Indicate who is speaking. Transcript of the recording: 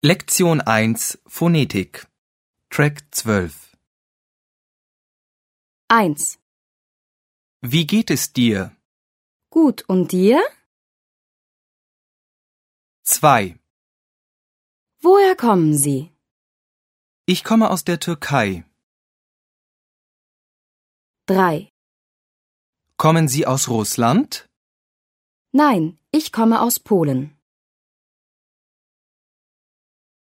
Speaker 1: Lektion 1 Phonetik Track 12
Speaker 2: 1.
Speaker 1: Wie geht es dir?
Speaker 2: Gut, und dir?
Speaker 1: 2.
Speaker 2: Woher kommen Sie?
Speaker 1: Ich komme aus der Türkei.
Speaker 2: 3.
Speaker 1: Kommen Sie aus Russland?
Speaker 2: Nein, ich komme aus Polen.